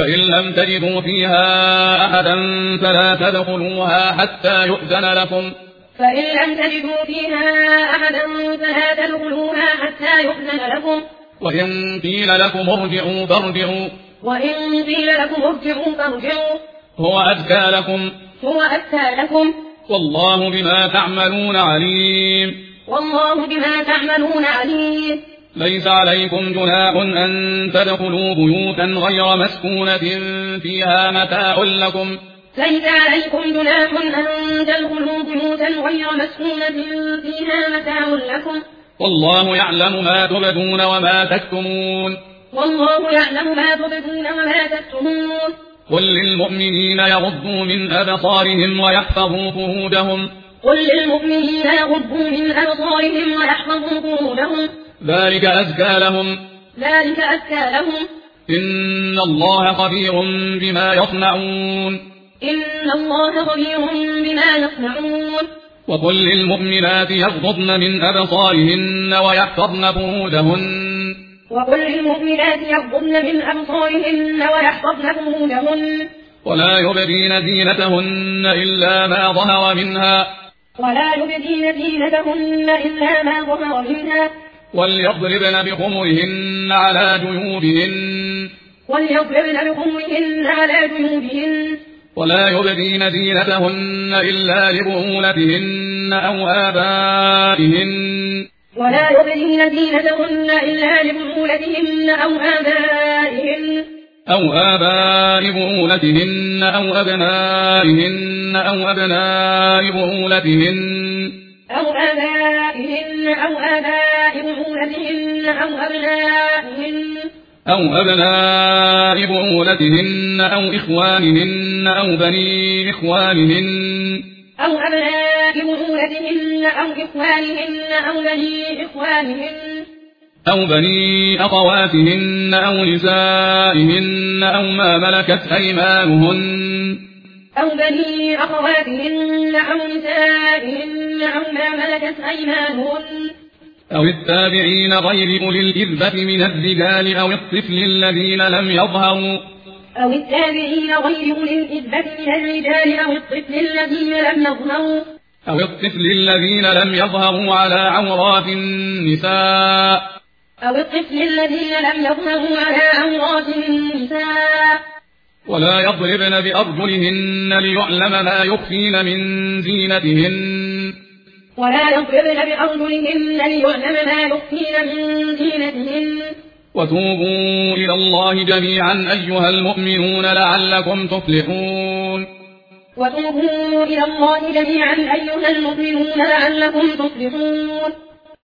فإن لم تجدوا فيها أحدا فلا تدخلوها حتى يؤذن لكم وإن قيل لكم ارجعوا فارجعوا هو أزكى لكم والله بما تعملون عليم ليس عليكم جناح أن تدخلوا بيوتا غير مسكونة فيها متاع لكم والله يعلم ما تبدون وما تكتمون قل للمؤمنين يغضوا من أبصارهم ويحفظوا فروجهم ذلك أزكى لهم إن الله خبير بما يصنعون وقل للمؤمنات يغضضن من أبصارهن ويحفظن فروجهن ولا يبدين زينتهن إلا ما ظهر منها وليضربن بخمرهن على جيوبهن ولا يبدين زينتهن إلا لبعولتهن أو آبائهن أو آباء بعولتهن أو أبنائهن أو أبناء بعولتهن أو أبناء بعولتهن أو إخوانهن أو بني إخوانهن أو بني أخواتهن أو نسائهن أو ما ملكت أيمانهن أو التابعين غير أولي الإربة من الرجال أو الطفل الذين لم يظهروا على عورات النساء ولا يضربن بأرجلهن ليعلم ما يخفين من زينتهن وتوبوا إلى الله جميعا أيها المؤمنون لعلكم تفلحون